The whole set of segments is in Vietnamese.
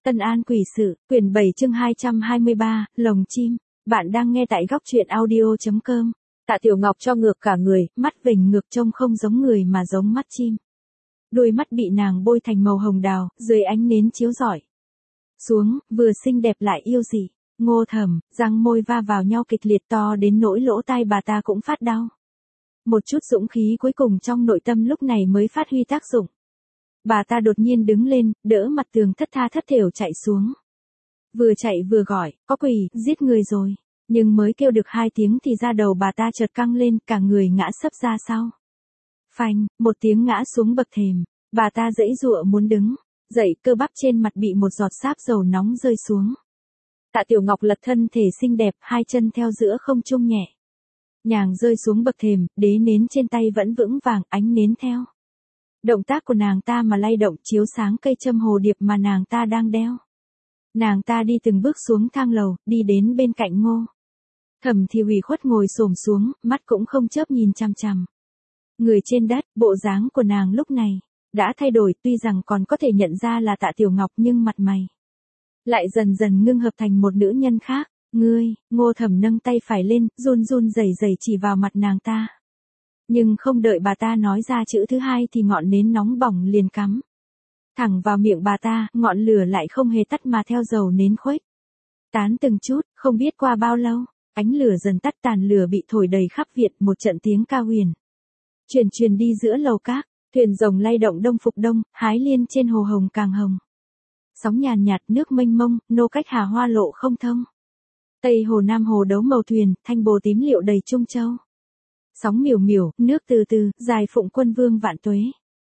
Tân An quỷ sự, quyển 7 chương 223, lồng chim. Bạn đang nghe tại góc truyện audio.com. Tạ Tiểu Ngọc cho ngược cả người, mắt vểnh ngược trông không giống người mà giống mắt chim. Đôi mắt bị nàng bôi thành màu hồng đào, dưới ánh nến chiếu rọi xuống, vừa xinh đẹp lại yêu dị. Ngô Thẩm, răng môi va vào nhau kịch liệt to đến nỗi lỗ tai bà ta cũng phát đau. Một chút dũng khí cuối cùng trong nội tâm lúc này mới phát huy tác dụng. Bà ta đột nhiên đứng lên, đỡ mặt tường thất tha thất thểu chạy xuống. Vừa chạy vừa gọi, có quỷ, giết người rồi. Nhưng mới kêu được 2 tiếng thì da đầu bà ta chợt căng lên, cả người ngã sấp ra sau. Phanh, một tiếng ngã xuống bậc thềm. Bà ta giãy giụa muốn đứng dậy, cơ bắp trên mặt bị một giọt sáp dầu nóng rơi xuống. Tạ Tiểu Ngọc lật thân thể xinh đẹp, 2 chân theo giữa không trung nhẹ nhàng rơi xuống bậc thềm, đế nến trên tay vẫn vững vàng, ánh nến theo động tác của nàng ta mà lay động, chiếu sáng cây châm hồ điệp mà nàng ta đang đeo. Nàng ta đi từng bước xuống thang lầu, đi đến bên cạnh Ngô Thẩm thì ủy khuất ngồi xổm xuống, mắt cũng không chớp nhìn chằm chằm người trên đất. Bộ dáng của nàng lúc này đã thay đổi, tuy rằng còn có thể nhận ra là Tạ Tiểu Ngọc nhưng mặt mày lại dần dần ngưng hợp thành một nữ nhân khác. Ngươi, Ngô Thẩm nâng tay phải lên, run run rẩy rẩy chỉ vào mặt nàng ta. Nhưng không đợi bà ta nói ra chữ thứ hai thì ngọn nến nóng bỏng liền cắm thẳng vào miệng bà ta, ngọn lửa lại không hề tắt mà theo dầu nến khuếch tán từng chút. Không biết qua bao lâu, ánh lửa dần tắt, tàn lửa bị thổi đầy khắp viện, một trận tiếng ca huyền truyền đi giữa lầu các. Thuyền rồng lay động đông phục đông, hái liên trên hồ hồng càng hồng. Sóng nhàn nhạt, nước mênh mông, nô cách hà hoa lộ không thông. Tây hồ nam hồ đấu màu thuyền, thanh bồ tím liệu đầy Trung Châu. Sóng miểu miểu, nước từ từ, dài phụng quân vương vạn tuế.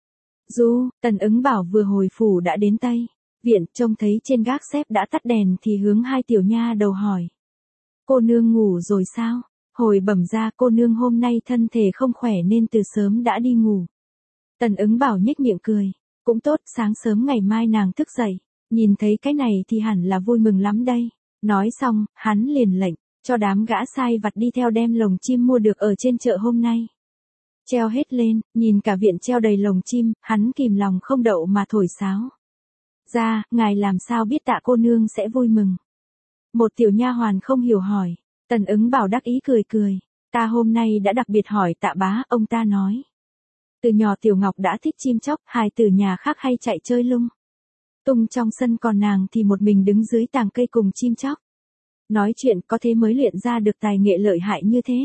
Du, Tần Ứng Bảo vừa hồi phủ đã đến Tây viện, trông thấy trên gác xếp đã tắt đèn thì hướng 2 tiểu nha đầu hỏi. Cô nương ngủ rồi sao? Hồi bẩm ra cô nương hôm nay thân thể không khỏe nên từ sớm đã đi ngủ. Tần Ứng Bảo nhếch miệng cười. Cũng tốt, sáng sớm ngày mai nàng thức dậy, nhìn thấy cái này thì hẳn là vui mừng lắm đây. Nói xong, hắn liền lệnh cho đám gã sai vặt đi theo đem lồng chim mua được ở trên chợ hôm nay treo hết lên. Nhìn cả viện treo đầy lồng chim, hắn kìm lòng không đậu mà thổi sáo. Ra, ngài làm sao biết Tạ cô nương sẽ vui mừng? Một tiểu nha hoàn không hiểu hỏi. Tần Ứng Bảo đắc ý cười cười. Ta hôm nay đã đặc biệt hỏi Tạ bá, ông ta nói. Từ nhỏ Tiểu Ngọc đã thích chim chóc, hài tử nhà khác hay chạy chơi lung tung trong sân, còn nàng thì một mình đứng dưới tàng cây cùng chim chóc nói chuyện, có thế mới luyện ra được tài nghệ lợi hại như thế.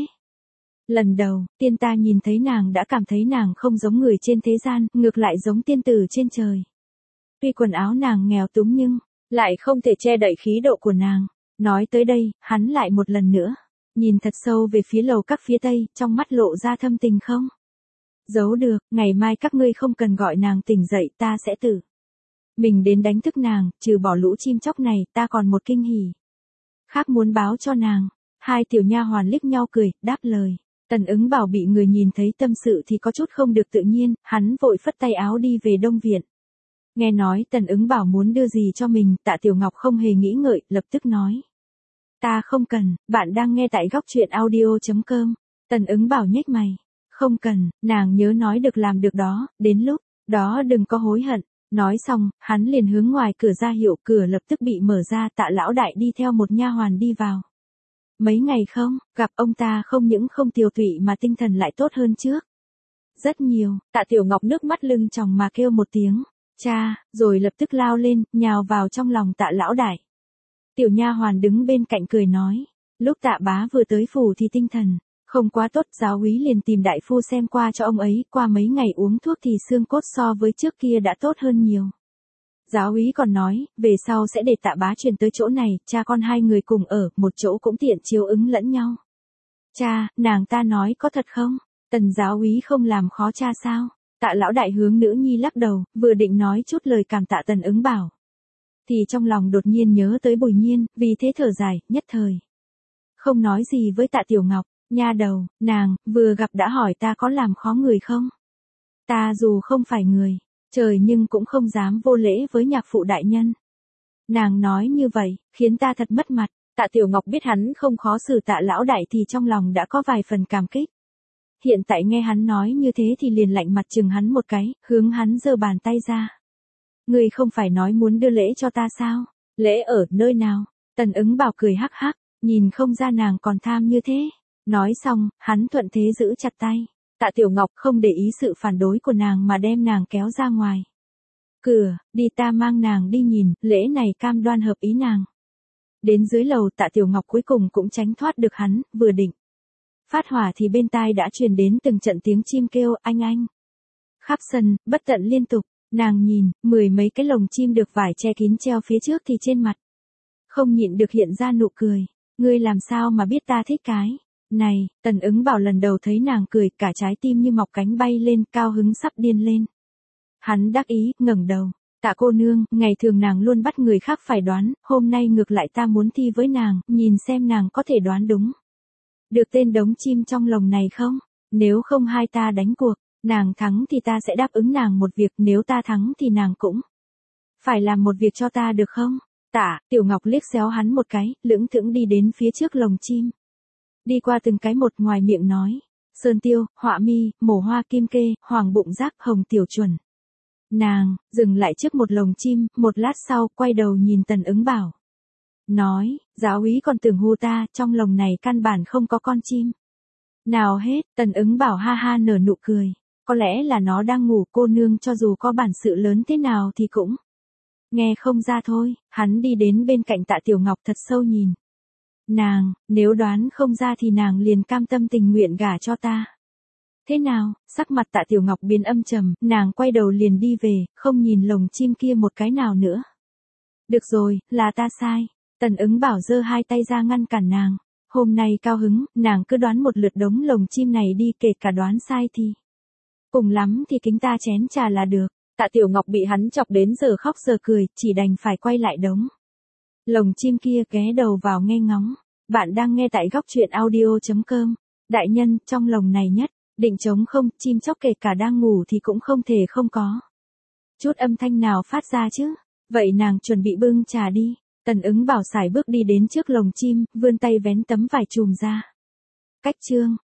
Lần đầu tiên ta nhìn thấy nàng đã cảm thấy nàng không giống người trên thế gian, ngược lại giống tiên tử trên trời. Tuy quần áo nàng nghèo túng nhưng lại không thể che đậy khí độ của nàng. Nói tới đây, hắn lại một lần nữa nhìn thật sâu về phía lầu các phía tây, trong mắt lộ ra thâm tình không giấu được. Ngày mai các ngươi không cần gọi nàng tỉnh dậy, ta sẽ tự mình đến đánh thức nàng. Trừ bỏ lũ chim chóc này, ta còn một kinh hỉ khác muốn báo cho nàng. 2 tiểu nha hoàn liếc nhau cười, đáp lời. Tần Ứng Bảo bị người nhìn thấy tâm sự thì có chút không được tự nhiên, hắn vội phất tay áo đi về đông viện. Nghe nói Tần Ứng Bảo muốn đưa gì cho mình, Tạ Tiểu Ngọc không hề nghĩ ngợi, lập tức nói. Ta không cần. Bạn đang nghe tại góc truyện audio.com. Tần Ứng Bảo nhếch mày. Không cần, nàng nhớ nói được làm được đó, đến lúc đó đừng có hối hận. Nói xong, hắn liền hướng ngoài cửa ra hiệu, cửa lập tức bị mở ra. Tạ lão đại đi theo một nha hoàn đi vào. Mấy ngày không gặp, ông ta không những không tiều tụy mà tinh thần lại tốt hơn trước rất nhiều. Tạ Tiểu Ngọc nước mắt lưng tròng mà kêu một tiếng cha, rồi lập tức lao lên, nhào vào trong lòng Tạ lão đại. Tiểu nha hoàn đứng bên cạnh cười nói, lúc Tạ bá vừa tới phủ thì tinh thần không quá tốt, giáo úy liền tìm đại phu xem qua cho ông ấy, qua mấy ngày uống thuốc thì xương cốt so với trước kia đã tốt hơn nhiều. Giáo úy còn nói, về sau sẽ để Tạ bá chuyển tới chỗ này, cha con 2 người cùng ở, một chỗ cũng tiện chiếu ứng lẫn nhau. Cha, nàng ta nói có thật không? Tần giáo úy không làm khó cha sao? Tạ lão đại hướng nữ nhi lắc đầu, vừa định nói chút lời cảm tạ Tần Ứng Bảo. Thì trong lòng đột nhiên nhớ tới Bùi Nhiên, vì thế thở dài, nhất thời không nói gì với Tạ Tiểu Ngọc. Nha đầu, nàng vừa gặp đã hỏi ta có làm khó người không? Ta dù không phải người trời nhưng cũng không dám vô lễ với nhạc phụ đại nhân. Nàng nói như vậy, khiến ta thật mất mặt. Tạ Tiểu Ngọc biết hắn không khó xử Tạ lão đại thì trong lòng đã có vài phần cảm kích. Hiện tại nghe hắn nói như thế thì liền lạnh mặt chừng hắn một cái, hướng hắn giơ bàn tay ra. Ngươi không phải nói muốn đưa lễ cho ta sao? Lễ ở nơi nào? Tần Ứng Bảo cười hắc hắc, nhìn không ra nàng còn tham như thế. Nói xong, hắn thuận thế giữ chặt tay. Tạ Tiểu Ngọc không để ý sự phản đối của nàng mà đem nàng kéo ra ngoài. Cửa, đi ta mang nàng đi nhìn, lễ này cam đoan hợp ý nàng. Đến dưới lầu Tạ Tiểu Ngọc cuối cùng cũng tránh thoát được hắn, vừa định phát hỏa thì bên tai đã truyền đến từng trận tiếng chim kêu anh anh. Khắp sân, bất tận liên tục, nàng nhìn, 10 mấy cái lồng chim được vải che kín treo phía trước thì trên mặt. Không nhịn được hiện ra nụ cười, ngươi làm sao mà biết ta thích cái này, Tần Ứng Bảo lần đầu thấy nàng cười cả trái tim như mọc cánh bay lên cao hứng sắp điên lên. Hắn đắc ý, ngẩng đầu, Tạ cô nương, ngày thường nàng luôn bắt người khác phải đoán, hôm nay ngược lại ta muốn thi với nàng, nhìn xem nàng có thể đoán đúng được tên đống chim trong lồng này không? Nếu không hai ta đánh cuộc, nàng thắng thì ta sẽ đáp ứng nàng một việc, nếu ta thắng thì nàng cũng phải làm một việc cho ta được không? Tạ Tiểu Ngọc liếc xéo hắn một cái, lững thững đi đến phía trước lồng chim. Đi qua từng cái một ngoài miệng nói, sơn tiêu, họa mi, mổ hoa kim kê, hoàng bụng giác, hồng tiểu chuẩn. Nàng, dừng lại trước một lồng chim, một lát sau, quay đầu nhìn Tần Ứng Bảo. Nói, giáo úy còn tưởng hù ta, trong lồng này căn bản không có con chim. Nào hết, Tần Ứng Bảo ha ha nở nụ cười. Có lẽ là nó đang ngủ, cô nương cho dù có bản sự lớn thế nào thì cũng nghe không ra thôi. Hắn đi đến bên cạnh Tạ Tiểu Ngọc thật sâu nhìn nàng, nếu đoán không ra thì nàng liền cam tâm tình nguyện gả cho ta. Thế nào? Sắc mặt Tạ Tiểu Ngọc biến âm trầm, nàng quay đầu liền đi về, không nhìn lồng chim kia một cái nào nữa. Được rồi, là ta sai. Tần Ứng Bảo giơ hai tay ra ngăn cản nàng. Hôm nay cao hứng, nàng cứ đoán một lượt đống lồng chim này đi, kể cả đoán sai thì cùng lắm thì kính ta chén trà là được. Tạ Tiểu Ngọc bị hắn chọc đến giờ khóc giờ cười, chỉ đành phải quay lại đống lồng chim kia, ghé đầu vào nghe ngóng. Bạn đang nghe tại góc truyện audio.com. Đại nhân, trong lồng này nhất định trống không, chim chóc kể cả đang ngủ thì cũng không thể không có chút âm thanh nào phát ra chứ. Vậy nàng chuẩn bị bưng trà đi. Tần Ứng Bảo sải bước đi đến trước lồng chim, vươn tay vén tấm vải chùm ra. Cách chương